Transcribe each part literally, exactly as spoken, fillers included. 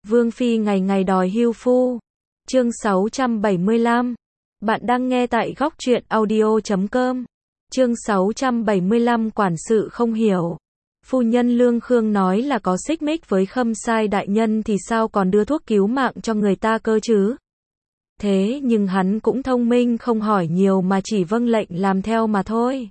Vương Phi ngày ngày đòi hưu phu. Chương sáu trăm bảy mươi lăm. Bạn đang nghe tại góc truyện audio chấm com. Chương sáu trăm bảy mươi lăm quản sự không hiểu. Phu nhân Lương Khương nói là có xích mích với Khâm Sai đại nhân thì sao còn đưa thuốc cứu mạng cho người ta cơ chứ? Thế nhưng hắn cũng thông minh không hỏi nhiều mà chỉ vâng lệnh làm theo mà thôi.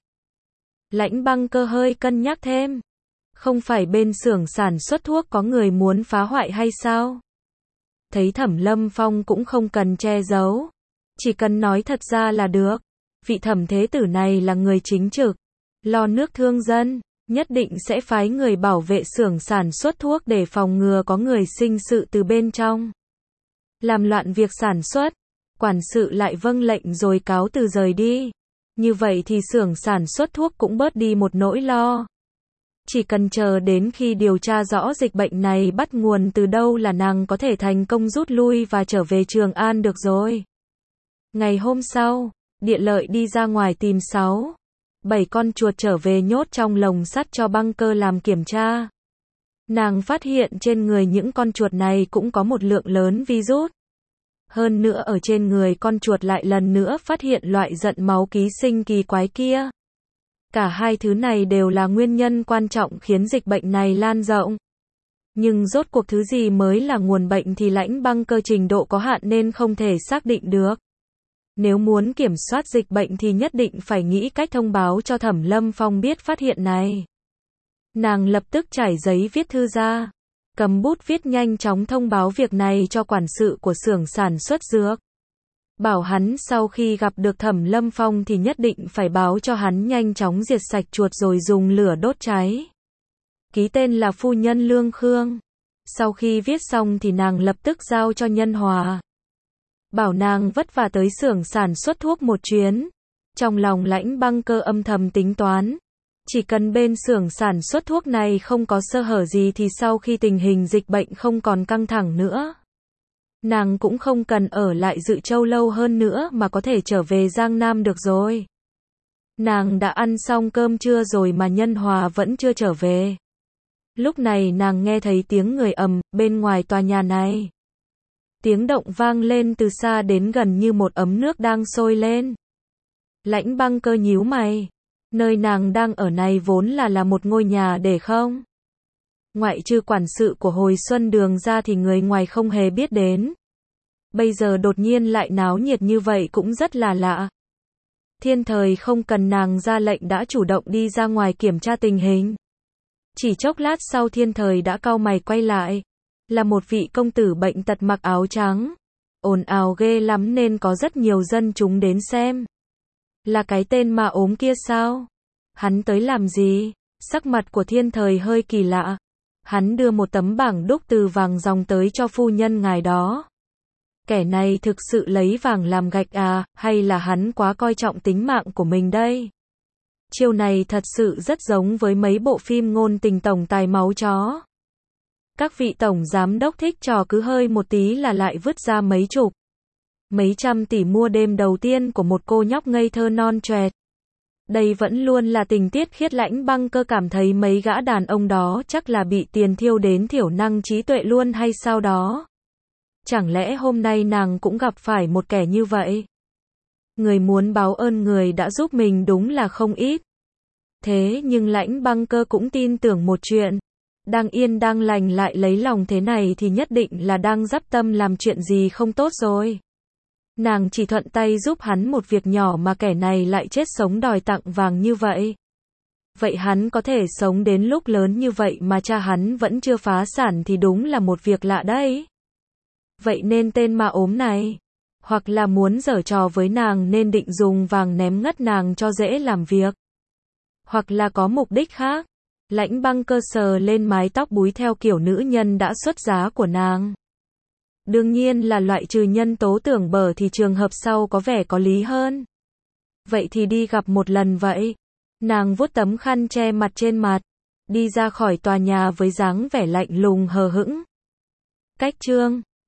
Lãnh Băng Cơ hơi cân nhắc thêm. Không phải bên xưởng sản xuất thuốc có người muốn phá hoại hay sao? Thấy Thẩm Lâm Phong cũng không cần che giấu. Chỉ cần nói thật ra là được. Vị Thẩm Thế Tử này là người chính trực. Lo nước thương dân. Nhất định sẽ phái người bảo vệ xưởng sản xuất thuốc để phòng ngừa có người sinh sự từ bên trong. Làm loạn việc sản xuất. Quản sự lại vâng lệnh rồi cáo từ rời đi. Như vậy thì xưởng sản xuất thuốc cũng bớt đi một nỗi lo. Chỉ cần chờ đến khi điều tra rõ dịch bệnh này bắt nguồn từ đâu là nàng có thể thành công rút lui và trở về Trường An được rồi. Ngày hôm sau, Địa Lợi đi ra ngoài tìm sáu, bảy con chuột trở về nhốt trong lồng sắt cho Băng Cơ làm kiểm tra. Nàng phát hiện trên người những con chuột này cũng có một lượng lớn virus. Hơn nữa ở trên người con chuột lại lần nữa phát hiện loại giận máu ký sinh kỳ quái kia. Cả hai thứ này đều là nguyên nhân quan trọng khiến dịch bệnh này lan rộng. Nhưng rốt cuộc thứ gì mới là nguồn bệnh thì Lãnh Băng Cơ trình độ có hạn nên không thể xác định được. Nếu muốn kiểm soát dịch bệnh thì nhất định phải nghĩ cách thông báo cho Thẩm Lâm Phong biết phát hiện này. Nàng lập tức trải giấy viết thư ra, cầm bút viết nhanh chóng thông báo việc này cho quản sự của xưởng sản xuất dược. Bảo hắn sau khi gặp được Thẩm Lâm Phong thì nhất định phải báo cho hắn nhanh chóng diệt sạch chuột rồi dùng lửa đốt cháy. Ký tên là phu nhân Lương Khương. Sau khi viết xong thì nàng lập tức giao cho Nhân Hòa. Bảo nàng vất vả tới xưởng sản xuất thuốc một chuyến. Trong lòng Lãnh Băng Cơ âm thầm tính toán. Chỉ cần bên xưởng sản xuất thuốc này không có sơ hở gì thì sau khi tình hình dịch bệnh không còn căng thẳng nữa, nàng cũng không cần ở lại Dự Châu lâu hơn nữa mà có thể trở về Giang Nam được rồi. Nàng đã ăn xong cơm trưa rồi mà Nhân Hòa vẫn chưa trở về. Lúc này nàng nghe thấy tiếng người ầm bên ngoài tòa nhà này. Tiếng động vang lên từ xa đến gần như một ấm nước đang sôi lên. Lãnh Băng Cơ nhíu mày. Nơi nàng đang ở này vốn là là một ngôi nhà để không. Ngoại trừ quản sự của Hồi Xuân Đường ra thì người ngoài không hề biết đến. Bây giờ đột nhiên lại náo nhiệt như vậy cũng rất là lạ. Thiên Thời không cần nàng ra lệnh đã chủ động đi ra ngoài kiểm tra tình hình. Chỉ chốc lát sau Thiên Thời đã cau mày quay lại. Là một vị công tử bệnh tật mặc áo trắng. Ồn ào ghê lắm nên có rất nhiều dân chúng đến xem. Là cái tên mà ốm kia sao? Hắn tới làm gì? Sắc mặt của Thiên Thời hơi kỳ lạ. Hắn đưa một tấm bảng đúc từ vàng ròng tới cho phu nhân ngài đó. Kẻ này thực sự lấy vàng làm gạch à, hay là hắn quá coi trọng tính mạng của mình đây? Chiêu này thật sự rất giống với mấy bộ phim ngôn tình tổng tài máu chó. Các vị tổng giám đốc thích trò cứ hơi một tí là lại vứt ra mấy chục, mấy trăm tỷ mua đêm đầu tiên của một cô nhóc ngây thơ non choẹt. Đây vẫn luôn là tình tiết khiết. Lãnh Băng Cơ cảm thấy mấy gã đàn ông đó chắc là bị tiền thiêu đến thiểu năng trí tuệ luôn hay sao đó. Chẳng lẽ hôm nay nàng cũng gặp phải một kẻ như vậy? Người muốn báo ơn người đã giúp mình đúng là không ít. Thế nhưng Lãnh Băng Cơ cũng tin tưởng một chuyện. Đang yên đang lành lại lấy lòng thế này thì nhất định là đang dắp tâm làm chuyện gì không tốt rồi. Nàng chỉ thuận tay giúp hắn một việc nhỏ mà kẻ này lại chết sống đòi tặng vàng như vậy. Vậy hắn có thể sống đến lúc lớn như vậy mà cha hắn vẫn chưa phá sản thì đúng là một việc lạ đấy. Vậy nên tên ma ốm này, hoặc là muốn giở trò với nàng nên định dùng vàng ném ngất nàng cho dễ làm việc. Hoặc là có mục đích khác. Lãnh Băng Cơ sờ lên mái tóc búi theo kiểu nữ nhân đã xuất giá của nàng. Đương nhiên là loại trừ nhân tố tưởng bở thì trường hợp sau có vẻ có lý hơn. Vậy thì đi gặp một lần vậy. Nàng vuốt tấm khăn che mặt trên mặt, đi ra khỏi tòa nhà với dáng vẻ lạnh lùng hờ hững. Cách chương